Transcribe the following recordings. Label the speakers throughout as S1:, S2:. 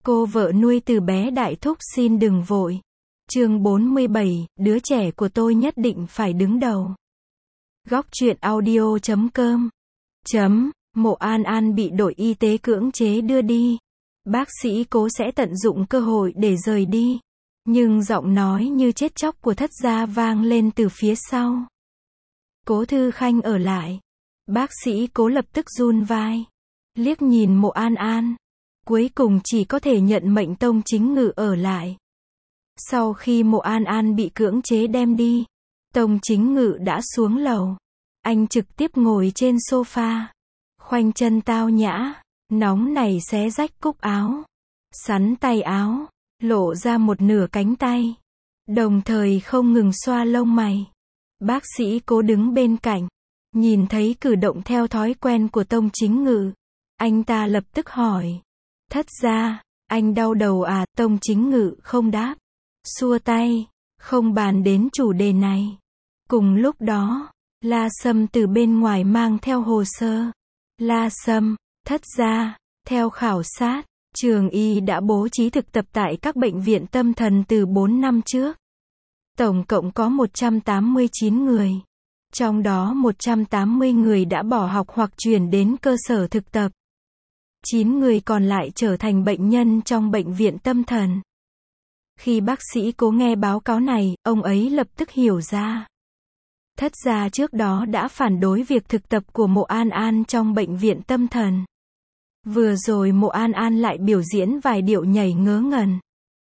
S1: Cô vợ nuôi từ bé đại thúc xin đừng vội. Chương 47, đứa trẻ của tôi nhất định phải đứng đầu. Góc truyện audio.com. Mộ An An bị đội y tế cưỡng chế đưa đi. Bác sĩ Cố sẽ tận dụng cơ hội để rời đi. Nhưng giọng nói như chết chóc của Thất Gia vang lên từ phía sau. Cố Thư Khanh ở lại. Bác sĩ Cố lập tức run vai. Liếc nhìn Mộ An An. Cuối cùng chỉ có thể nhận mệnh Tông Chính Ngự ở lại. Sau khi Mộ An An bị cưỡng chế đem đi, Tông Chính Ngự đã xuống lầu. Anh trực tiếp ngồi trên sofa. Khoanh chân tao nhã, nóng nảy xé rách cúc áo. Sắn tay áo, lộ ra một nửa cánh tay. Đồng thời không ngừng xoa lông mày. Bác sĩ Cố đứng bên cạnh. Nhìn thấy cử động theo thói quen của Tông Chính Ngự. Anh ta lập tức hỏi. Thất gia, anh đau đầu à? Tông Chính Ngự không đáp. Xua tay, không bàn đến chủ đề này. Cùng lúc đó, La Sâm từ bên ngoài mang theo hồ sơ. La Sâm, thất gia, theo khảo sát, trường y đã bố trí thực tập tại các bệnh viện tâm thần từ 4 năm trước. Tổng cộng có 189 người. Trong đó 180 người đã bỏ học hoặc chuyển đến cơ sở thực tập. 9 người còn lại trở thành bệnh nhân trong bệnh viện tâm thần. Khi bác sĩ Cố nghe báo cáo này, ông ấy lập tức hiểu ra. Thất gia trước đó đã phản đối việc thực tập của Mộ An An trong bệnh viện tâm thần. Vừa rồi Mộ An An lại biểu diễn vài điệu nhảy ngớ ngẩn.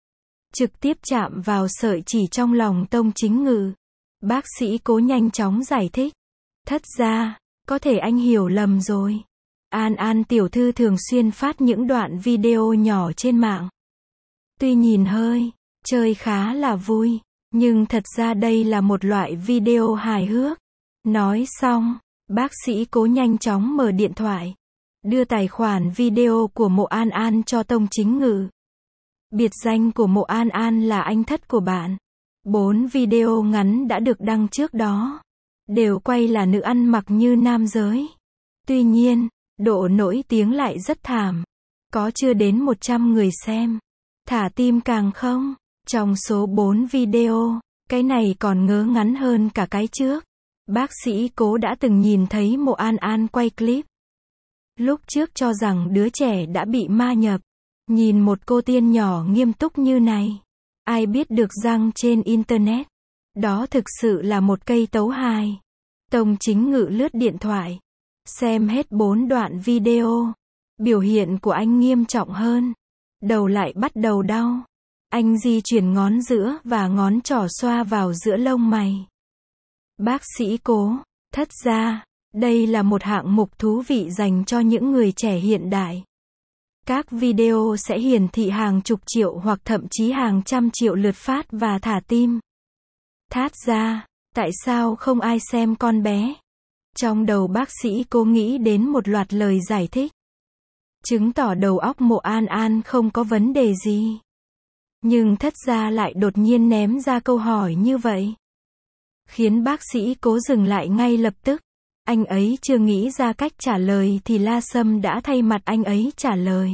S1: Trực tiếp chạm vào sợi chỉ trong lòng Tông Chính Ngự. Bác sĩ Cố nhanh chóng giải thích. Thất gia, có thể anh hiểu lầm rồi. An An tiểu thư thường xuyên phát những đoạn video nhỏ trên mạng. Tuy nhìn hơi, chơi khá là vui, nhưng thật ra đây là một loại video hài hước. Nói xong, bác sĩ Cố nhanh chóng mở điện thoại. Đưa tài khoản video của Mộ An An cho Tông Chính Ngự. Biệt danh của Mộ An An là anh thất của bạn. 4 video ngắn đã được đăng trước đó. Đều quay là nữ ăn mặc như nam giới. Tuy nhiên, độ nổi tiếng lại rất thảm. Có chưa đến 100 người xem. Thả tim càng không. Trong số 4 video, cái này còn ngớ ngắn hơn cả cái trước. Bác sĩ Cố đã từng nhìn thấy Mộ An An quay clip. Lúc trước cho rằng đứa trẻ đã bị ma nhập. Nhìn một cô tiên nhỏ nghiêm túc như này. Ai biết được rằng trên internet. Đó thực sự là một cây tấu hài. Tông Chính Ngự lướt điện thoại. Xem hết 4 đoạn video. Biểu hiện của anh nghiêm trọng hơn. Đầu lại bắt đầu đau. Anh di chuyển ngón giữa và ngón trỏ xoa vào giữa lông mày. Bác sĩ Cố, thất gia, đây là một hạng mục thú vị dành cho những người trẻ hiện đại. Các video sẽ hiển thị hàng chục triệu hoặc thậm chí hàng trăm triệu lượt phát và thả tim. Thát ra, tại sao không ai xem con bé? Trong đầu bác sĩ Cố nghĩ đến một loạt lời giải thích. Chứng tỏ đầu óc Mộ An An không có vấn đề gì. Nhưng thất gia lại đột nhiên ném ra câu hỏi như vậy. Khiến bác sĩ Cố dừng lại ngay lập tức. Anh ấy chưa nghĩ ra cách trả lời thì La Sâm đã thay mặt anh ấy trả lời.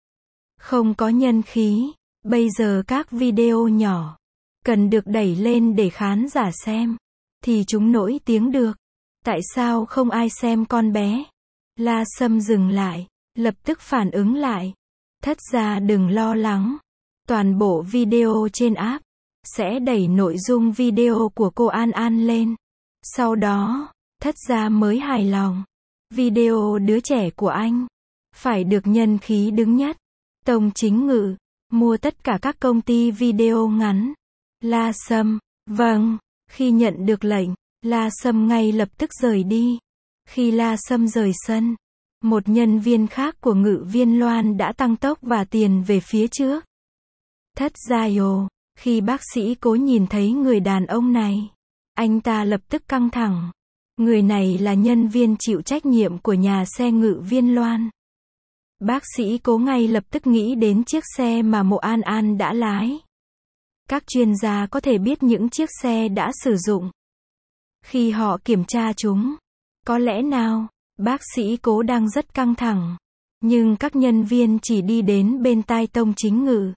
S1: Không có nhân khí. Bây giờ các video nhỏ cần được đẩy lên để khán giả xem. Thì chúng nổi tiếng được. Tại sao không ai xem con bé? La Sâm dừng lại. Lập tức phản ứng lại. Thất gia đừng lo lắng. Toàn bộ video trên app sẽ đẩy nội dung video của cô An An lên. Sau đó, thất gia mới hài lòng. Video đứa trẻ của anh phải được nhân khí đứng nhất. Tông Chính Ngự mua tất cả các công ty video ngắn. La Sâm, vâng. Khi nhận được lệnh, La Sâm ngay lập tức rời đi. Khi La Sâm rời sân, một nhân viên khác của Ngự Viên Loan đã tăng tốc và tiền về phía trước. Thất gia ồ, khi bác sĩ Cố nhìn thấy người đàn ông này, anh ta lập tức căng thẳng. Người này là nhân viên chịu trách nhiệm của nhà xe Ngự Viên Loan. Bác sĩ Cố ngay lập tức nghĩ đến chiếc xe mà Mộ An An đã lái. Các chuyên gia có thể biết những chiếc xe đã sử dụng. Khi họ kiểm tra chúng, có lẽ nào, bác sĩ Cố đang rất căng thẳng. Nhưng các nhân viên chỉ đi đến bên tai Tông Chính Ngự.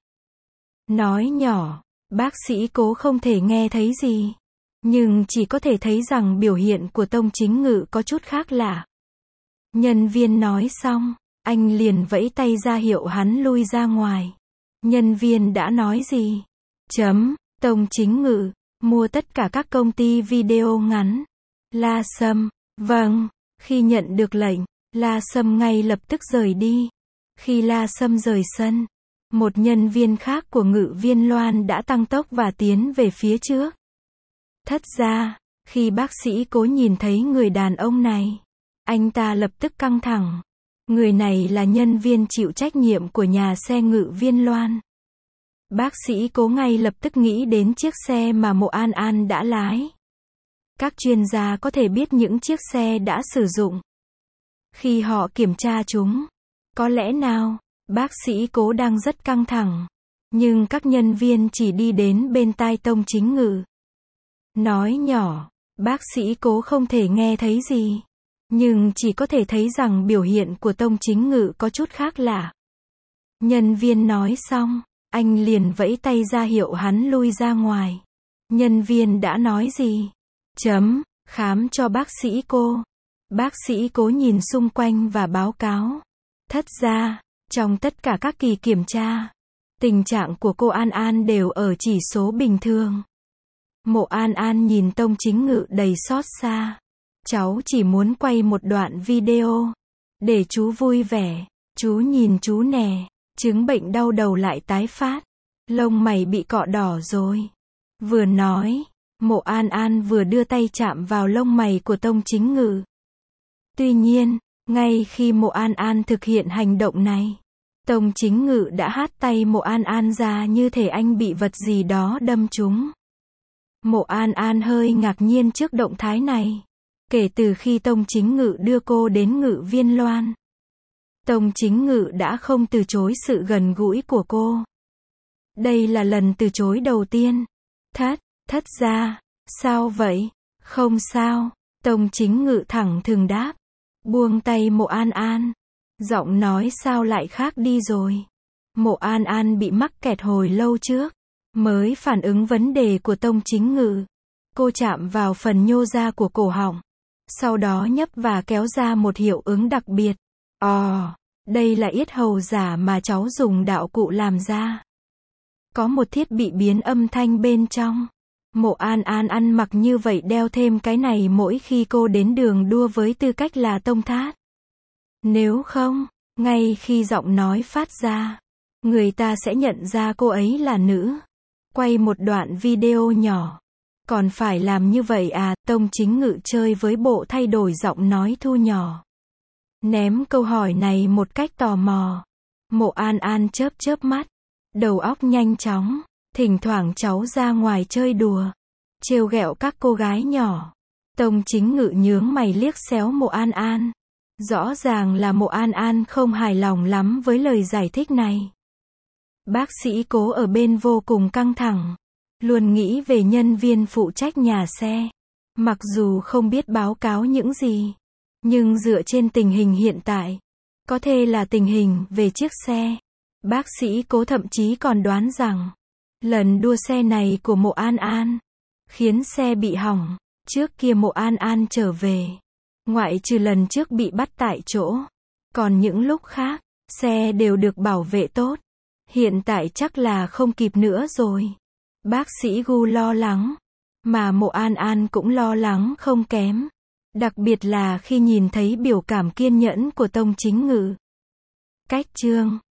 S1: Nói nhỏ, bác sĩ Cố không thể nghe thấy gì. Nhưng chỉ có thể thấy rằng biểu hiện của Tông Chính Ngự có chút khác lạ. Nhân viên nói xong, anh liền vẫy tay ra hiệu hắn lui ra ngoài. Nhân viên đã nói gì? Tông Chính Ngự, mua tất cả các công ty video ngắn. La Sâm, vâng. Khi nhận được lệnh, La Sâm ngay lập tức rời đi. Khi La Sâm rời sân, một nhân viên khác của Ngự Viên Loan đã tăng tốc và tiến về phía trước. Thất ra, khi bác sĩ Cố nhìn thấy người đàn ông này, anh ta lập tức căng thẳng. Người này là nhân viên chịu trách nhiệm của nhà xe Ngự Viên Loan. Bác sĩ Cố ngay lập tức nghĩ đến chiếc xe mà Mộ An An đã lái. Các chuyên gia có thể biết những chiếc xe đã sử dụng. Khi họ kiểm tra chúng, có lẽ nào, bác sĩ Cố đang rất căng thẳng. Nhưng các nhân viên chỉ đi đến bên tai Tông Chính Ngự. Nói nhỏ, bác sĩ Cố không thể nghe thấy gì. Nhưng chỉ có thể thấy rằng biểu hiện của Tông Chính Ngự có chút khác lạ. Nhân viên nói xong, anh liền vẫy tay ra hiệu hắn lui ra ngoài. Nhân viên đã nói gì? Khám cho bác sĩ cô. Bác sĩ Cố nhìn xung quanh và báo cáo. Thất ra, trong tất cả các kỳ kiểm tra, tình trạng của cô An An đều ở chỉ số bình thường. Mộ An An nhìn Tông Chính Ngự đầy xót xa. Cháu chỉ muốn quay một đoạn video, để chú vui vẻ. Chú nhìn chú nè, chứng bệnh đau đầu lại tái phát. Lông mày bị cọ đỏ rồi. Vừa nói, Mộ An An vừa đưa tay chạm vào lông mày của Tông Chính Ngự. Tuy nhiên, ngay khi Mộ An An thực hiện hành động này, Tông Chính Ngự đã hất tay Mộ An An ra như thể anh bị vật gì đó đâm trúng. Mộ An An hơi ngạc nhiên trước động thái này. Kể từ khi Tông Chính Ngự đưa cô đến Ngự Viên Loan, Tông Chính Ngự đã không từ chối sự gần gũi của cô. Đây là lần từ chối đầu tiên. Thất ra, sao vậy? Không sao. Tông Chính Ngự thẳng thừng đáp. Buông tay Mộ An An. Giọng nói sao lại khác đi rồi. Mộ An An bị mắc kẹt hồi lâu trước, mới phản ứng vấn đề của Tông Chính Ngự. Cô chạm vào phần nhô ra của cổ họng. Sau đó nhấp và kéo ra một hiệu ứng đặc biệt. Đây là yết hầu giả mà cháu dùng đạo cụ làm ra. Có một thiết bị biến âm thanh bên trong. Mộ An An ăn mặc như vậy đeo thêm cái này mỗi khi cô đến đường đua với tư cách là tông thát. Nếu không, ngay khi giọng nói phát ra, người ta sẽ nhận ra cô ấy là nữ. Quay một đoạn video nhỏ. Còn phải làm như vậy à? Tông Chính Ngự chơi với bộ thay đổi giọng nói thu nhỏ. Ném câu hỏi này một cách tò mò. Mộ An An chớp mắt. Đầu óc nhanh chóng. Thỉnh thoảng cháu ra ngoài chơi đùa, trêu ghẹo các cô gái nhỏ. Tông Chính Ngự nhướng mày liếc xéo Mộ An An. Rõ ràng là Mộ An An không hài lòng lắm với lời giải thích này. Bác sĩ Cố ở bên vô cùng căng thẳng. Luôn nghĩ về nhân viên phụ trách nhà xe. Mặc dù không biết báo cáo những gì, nhưng dựa trên tình hình hiện tại, có thể là tình hình về chiếc xe. Bác sĩ Cố thậm chí còn đoán rằng, lần đua xe này của Mộ An An, khiến xe bị hỏng. Trước kia Mộ An An trở về, ngoại trừ lần trước bị bắt tại chỗ, còn những lúc khác, xe đều được bảo vệ tốt. Hiện tại chắc là không kịp nữa rồi. Bác sĩ Gu lo lắng, mà Mộ An An cũng lo lắng không kém. Đặc biệt là khi nhìn thấy biểu cảm kiên nhẫn của Tông Chính Ngự. Cách chương